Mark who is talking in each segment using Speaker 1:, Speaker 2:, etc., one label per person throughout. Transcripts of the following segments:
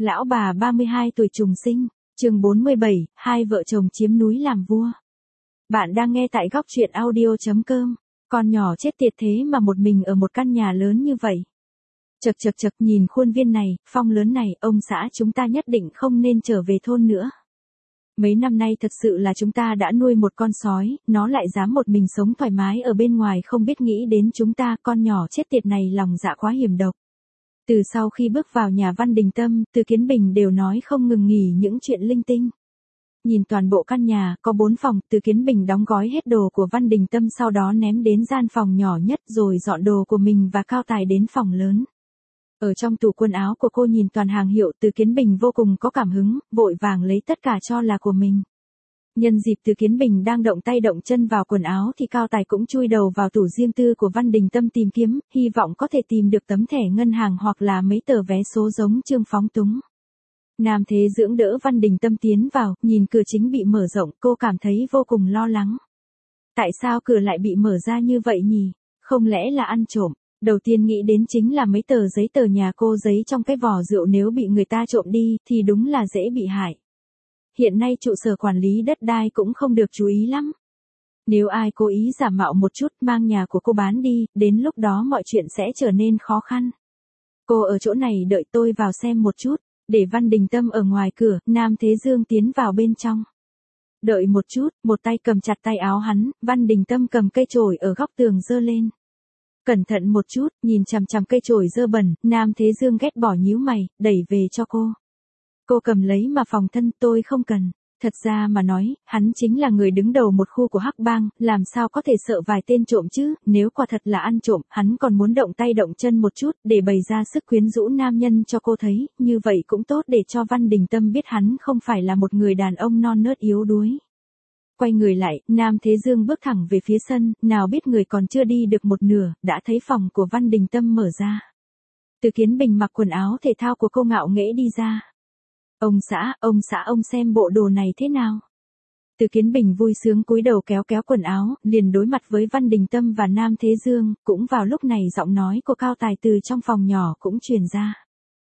Speaker 1: Lão bà 32 tuổi trùng sinh, chương 47, hai vợ chồng chiếm núi làm vua. Bạn đang nghe tại góc truyện audio.com. Con nhỏ chết tiệt thế mà một mình ở một căn nhà lớn như vậy. Chật chật chật, nhìn khuôn viên này, phong lớn này, ông xã chúng ta nhất định không nên trở về thôn nữa. Mấy năm nay thật sự là chúng ta đã nuôi một con sói, nó lại dám một mình sống thoải mái ở bên ngoài không biết nghĩ đến chúng ta, con nhỏ chết tiệt này lòng dạ quá hiểm độc. Từ sau khi bước vào nhà Văn Đình Tâm, Từ Kiến Bình đều nói không ngừng nghỉ những chuyện linh tinh. Nhìn toàn bộ căn nhà, có 4 phòng, Từ Kiến Bình đóng gói hết đồ của Văn Đình Tâm sau đó ném đến gian phòng nhỏ nhất rồi dọn đồ của mình và Cao Tài đến phòng lớn. Ở trong tủ quần áo của cô nhìn toàn hàng hiệu, Từ Kiến Bình vô cùng có cảm hứng, vội vàng lấy tất cả cho là của mình. Nhân dịp Từ Kiến Bình đang động tay động chân vào quần áo thì Cao Tài cũng chui đầu vào tủ riêng tư của Văn Đình Tâm tìm kiếm, hy vọng có thể tìm được tấm thẻ ngân hàng hoặc là mấy tờ vé số giống Trương Phóng Túng. Nam Thế Dưỡng đỡ Văn Đình Tâm tiến vào, nhìn cửa chính bị mở rộng, cô cảm thấy vô cùng lo lắng. Tại sao cửa lại bị mở ra như vậy nhỉ? Không lẽ là ăn trộm? Đầu tiên nghĩ đến chính là mấy tờ giấy tờ nhà cô, giấy trong cái vỏ rượu nếu bị người ta trộm đi thì đúng là dễ bị hại. Hiện nay trụ sở quản lý đất đai cũng không được chú ý lắm. Nếu ai cố ý giả mạo một chút mang nhà của cô bán đi, đến lúc đó mọi chuyện sẽ trở nên khó khăn. Cô ở chỗ này đợi tôi vào xem một chút, để Văn Đình Tâm ở ngoài cửa, Nam Thế Dương tiến vào bên trong. Đợi một chút, một tay cầm chặt tay áo hắn, Văn Đình Tâm cầm cây chổi ở góc tường giơ lên. Cẩn thận một chút, nhìn chằm chằm cây chổi dơ bẩn, Nam Thế Dương ghét bỏ nhíu mày, đẩy về cho cô. Cô cầm lấy mà phòng thân, tôi không cần. Thật ra mà nói, hắn chính là người đứng đầu một khu của Hắc Bang, làm sao có thể sợ vài tên trộm chứ, nếu quả thật là ăn trộm, hắn còn muốn động tay động chân một chút, để bày ra sức quyến rũ nam nhân cho cô thấy, như vậy cũng tốt để cho Văn Đình Tâm biết hắn không phải là một người đàn ông non nớt yếu đuối. Quay người lại, Nam Thế Dương bước thẳng về phía sân, nào biết người còn chưa đi được một nửa, đã thấy phòng của Văn Đình Tâm mở ra. Từ Kiến Bình mặc quần áo thể thao của cô ngạo nghễ đi ra. Ông xã ông xem bộ đồ này thế nào? Từ Kiến Bình vui sướng cúi đầu kéo kéo quần áo, liền đối mặt với Văn Đình Tâm và Nam Thế Dương, cũng vào lúc này giọng nói của Cao Tài từ trong phòng nhỏ cũng truyền ra.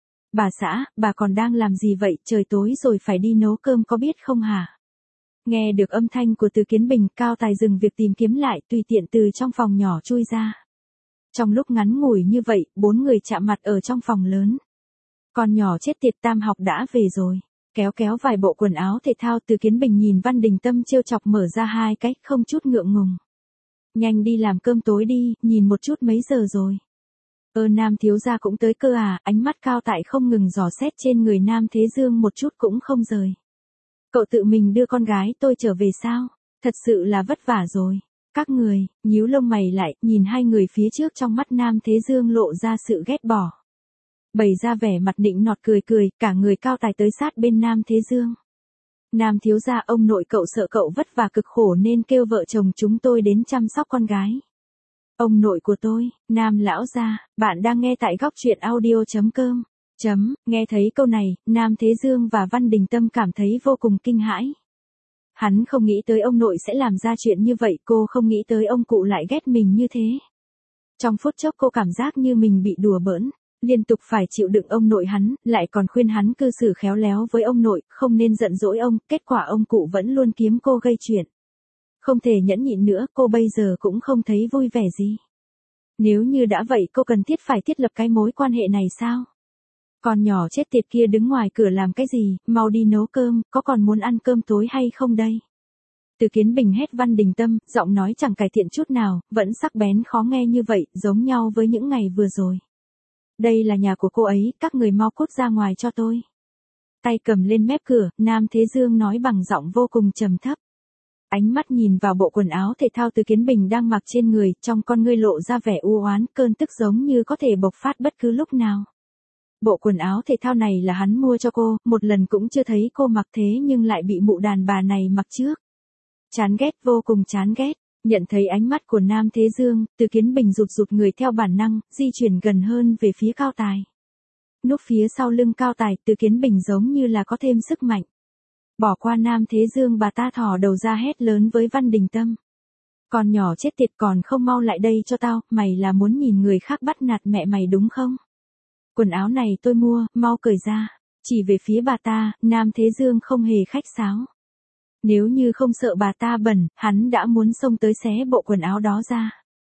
Speaker 1: Bà xã, bà còn đang làm gì vậy, trời tối rồi phải đi nấu cơm có biết không hả? Nghe được âm thanh của Từ Kiến Bình, Cao Tài dừng việc tìm kiếm lại, tùy tiện từ trong phòng nhỏ chui ra. Trong lúc ngắn ngủi như vậy, 4 người chạm mặt ở trong phòng lớn. Con nhỏ chết tiệt tam học đã về rồi. Kéo kéo vài bộ quần áo thể thao, Từ Kiến Bình nhìn Văn Đình Tâm trêu chọc mở ra hai cái, không chút ngượng ngùng. Nhanh đi làm cơm tối đi, nhìn một chút mấy giờ rồi. Nam thiếu gia cũng tới cơ à, ánh mắt Cao Tài không ngừng dò xét trên người Nam Thế Dương một chút cũng không rời. Cậu tự mình đưa con gái tôi trở về sao? Thật sự là vất vả rồi. Các người, nhíu lông mày lại, nhìn hai người phía trước, trong mắt Nam Thế Dương lộ ra sự ghét bỏ. Bày ra vẻ mặt nịnh nọt cười cười, cả người Cao Tài tới sát bên Nam Thế Dương. Nam thiếu gia, ông nội cậu sợ cậu vất vả cực khổ nên kêu vợ chồng chúng tôi đến chăm sóc con gái. Ông nội của tôi, Nam lão gia, bạn đang nghe tại góc truyện audio.com. Nghe thấy câu này, Nam Thế Dương và Văn Đình Tâm cảm thấy vô cùng kinh hãi. Hắn không nghĩ tới ông nội sẽ làm ra chuyện như vậy, cô không nghĩ tới ông cụ lại ghét mình như thế. Trong phút chốc cô cảm giác như mình bị đùa bỡn. Liên tục phải chịu đựng ông nội hắn, lại còn khuyên hắn cư xử khéo léo với ông nội, không nên giận dỗi ông, kết quả ông cụ vẫn luôn kiếm cô gây chuyện. Không thể nhẫn nhịn nữa, cô bây giờ cũng không thấy vui vẻ gì. Nếu như đã vậy cô cần thiết phải thiết lập cái mối quan hệ này sao? Con nhỏ chết tiệt kia đứng ngoài cửa làm cái gì, mau đi nấu cơm, có còn muốn ăn cơm tối hay không đây? Từ Kiến Bình hét Văn Đình Tâm, giọng nói chẳng cải thiện chút nào, vẫn sắc bén khó nghe như vậy, giống nhau với những ngày vừa rồi. Đây là nhà của cô ấy, các người mau cút ra ngoài cho tôi. Tay cầm lên mép cửa, Nam Thế Dương nói bằng giọng vô cùng trầm thấp. Ánh mắt nhìn vào bộ quần áo thể thao Từ Kiến Bình đang mặc trên người, trong con ngươi lộ ra vẻ u oán, cơn tức giống như có thể bộc phát bất cứ lúc nào. Bộ quần áo thể thao này là hắn mua cho cô, một lần cũng chưa thấy cô mặc thế nhưng lại bị mụ đàn bà này mặc trước. Chán ghét, vô cùng chán ghét. Nhận thấy ánh mắt của Nam Thế Dương, Từ Kiến Bình rụt rụt người theo bản năng, di chuyển gần hơn về phía Cao Tài. Núp phía sau lưng Cao Tài, Từ Kiến Bình giống như là có thêm sức mạnh. Bỏ qua Nam Thế Dương, bà ta thò đầu ra hét lớn với Văn Đình Tâm. Con nhỏ chết tiệt, còn không mau lại đây cho tao, mày là muốn nhìn người khác bắt nạt mẹ mày đúng không? Quần áo này tôi mua, mau cởi ra. Chỉ về phía bà ta, Nam Thế Dương không hề khách sáo. Nếu như không sợ bà ta bẩn, hắn đã muốn xông tới xé bộ quần áo đó ra.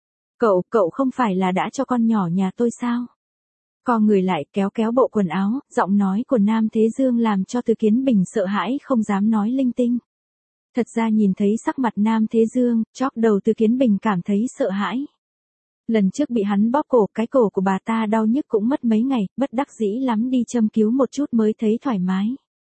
Speaker 1: Cậu không phải là đã cho con nhỏ nhà tôi sao? Co người lại kéo kéo bộ quần áo, giọng nói của Nam Thế Dương làm cho Từ Kiến Bình sợ hãi không dám nói linh tinh. Thật ra nhìn thấy sắc mặt Nam Thế Dương, chóp đầu Từ Kiến Bình cảm thấy sợ hãi. Lần trước bị hắn bóp cổ, cái cổ của bà ta đau nhức cũng mất mấy ngày, bất đắc dĩ lắm đi châm cứu một chút mới thấy thoải mái.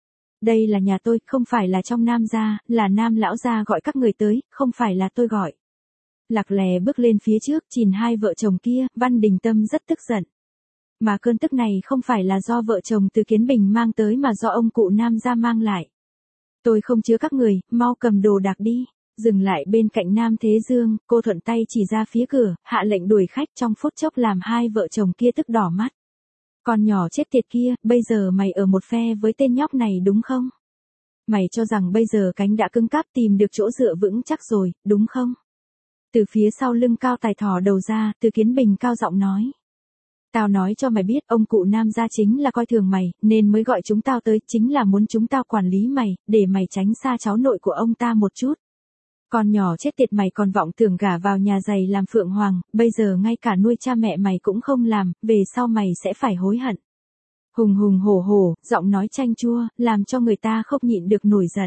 Speaker 1: Đây là nhà tôi, không phải là trong Nam gia, là Nam lão gia gọi các người tới, không phải là tôi gọi. Lạc Lè bước lên phía trước, nhìn hai vợ chồng kia, Văn Đình Tâm rất tức giận. Mà cơn tức này không phải là do vợ chồng Từ Kiến Bình mang tới mà do ông cụ Nam gia mang lại. Tôi không chứa các người, mau cầm đồ đạc đi. Dừng lại bên cạnh Nam Thế Dương, cô thuận tay chỉ ra phía cửa, hạ lệnh đuổi khách trong phút chốc làm hai vợ chồng kia tức đỏ mắt. Con nhỏ chết tiệt kia, bây giờ mày ở một phe với tên nhóc này đúng không? Mày cho rằng bây giờ cánh đã cứng cáp tìm được chỗ dựa vững chắc rồi, đúng không? Từ phía sau lưng Cao Tài thò đầu ra, Từ Kiến Bình cao giọng nói. Tao nói cho mày biết, ông cụ Nam gia chính là coi thường mày, nên mới gọi chúng tao tới, chính là muốn chúng tao quản lý mày, để mày tránh xa cháu nội của ông ta một chút. Con nhỏ chết tiệt mày còn vọng tưởng gả vào nhà giày làm phượng hoàng, bây giờ ngay cả nuôi cha mẹ mày cũng không làm, về sau mày sẽ phải hối hận. Hùng hùng hổ hổ, giọng nói chanh chua, làm cho người ta không nhịn được nổi giận.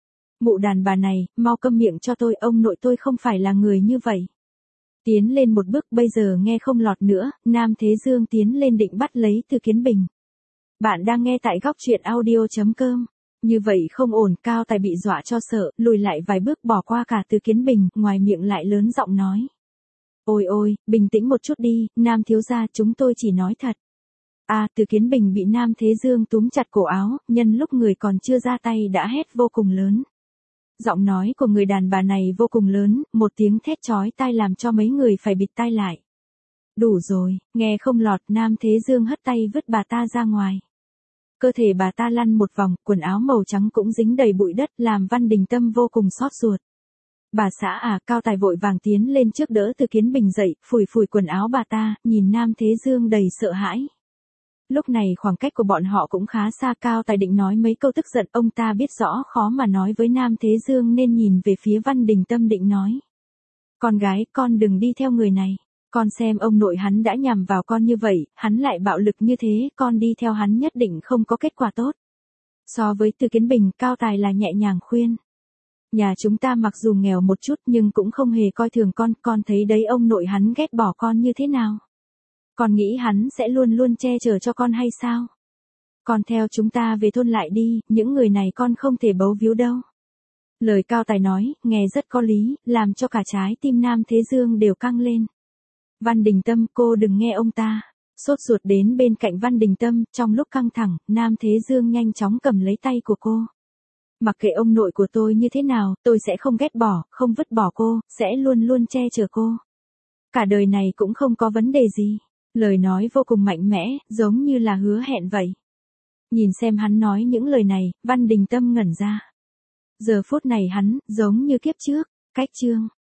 Speaker 1: Mụ đàn bà này, mau câm miệng cho tôi, ông nội tôi không phải là người như vậy. Tiến lên một bước, bây giờ nghe không lọt nữa, Nam Thế Dương tiến lên định bắt lấy Từ Kiến Bình. Bạn đang nghe tại góc truyện audio.com. Như vậy không ổn, Cao Tài bị dọa cho sợ, lùi lại vài bước bỏ qua cả Từ Kiến Bình, ngoài miệng lại lớn giọng nói. Ôi ôi, bình tĩnh một chút đi, Nam thiếu gia, chúng tôi chỉ nói thật. Từ Kiến Bình bị Nam Thế Dương túm chặt cổ áo, nhân lúc người còn chưa ra tay đã hét vô cùng lớn. Giọng nói của người đàn bà này vô cùng lớn, một tiếng thét chói tai làm cho mấy người phải bịt tai lại. Đủ rồi, nghe không lọt, Nam Thế Dương hất tay vứt bà ta ra ngoài. Cơ thể bà ta lăn một vòng, quần áo màu trắng cũng dính đầy bụi đất, làm Văn Đình Tâm vô cùng xót ruột. Bà xã Cao Tài vội vàng tiến lên trước đỡ Từ Kiến Bình dậy, phủi phủi quần áo bà ta, nhìn Nam Thế Dương đầy sợ hãi. Lúc này khoảng cách của bọn họ cũng khá xa, Cao Tài định nói mấy câu tức giận, ông ta biết rõ khó mà nói với Nam Thế Dương nên nhìn về phía Văn Đình Tâm định nói. Con gái, con đừng đi theo người này. Con xem ông nội hắn đã nhằm vào con như vậy, hắn lại bạo lực như thế, con đi theo hắn nhất định không có kết quả tốt. So với Từ Kiến Bình, Cao Tài là nhẹ nhàng khuyên. Nhà chúng ta mặc dù nghèo một chút nhưng cũng không hề coi thường con thấy đấy ông nội hắn ghét bỏ con như thế nào. Con nghĩ hắn sẽ luôn luôn che chở cho con hay sao? Con theo chúng ta về thôn lại đi, những người này con không thể bấu víu đâu. Lời Cao Tài nói, nghe rất có lý, làm cho cả trái tim Nam Thế Dương đều căng lên. Văn Đình Tâm, cô đừng nghe ông ta. Sốt ruột đến bên cạnh Văn Đình Tâm, trong lúc căng thẳng, Nam Thế Dương nhanh chóng cầm lấy tay của cô. Mặc kệ ông nội của tôi như thế nào, tôi sẽ không ghét bỏ, không vứt bỏ cô, sẽ luôn luôn che chở cô. Cả đời này cũng không có vấn đề gì. Lời nói vô cùng mạnh mẽ, giống như là hứa hẹn vậy. Nhìn xem hắn nói những lời này, Văn Đình Tâm ngẩn ra. Giờ phút này hắn, giống như kiếp trước, cách chương.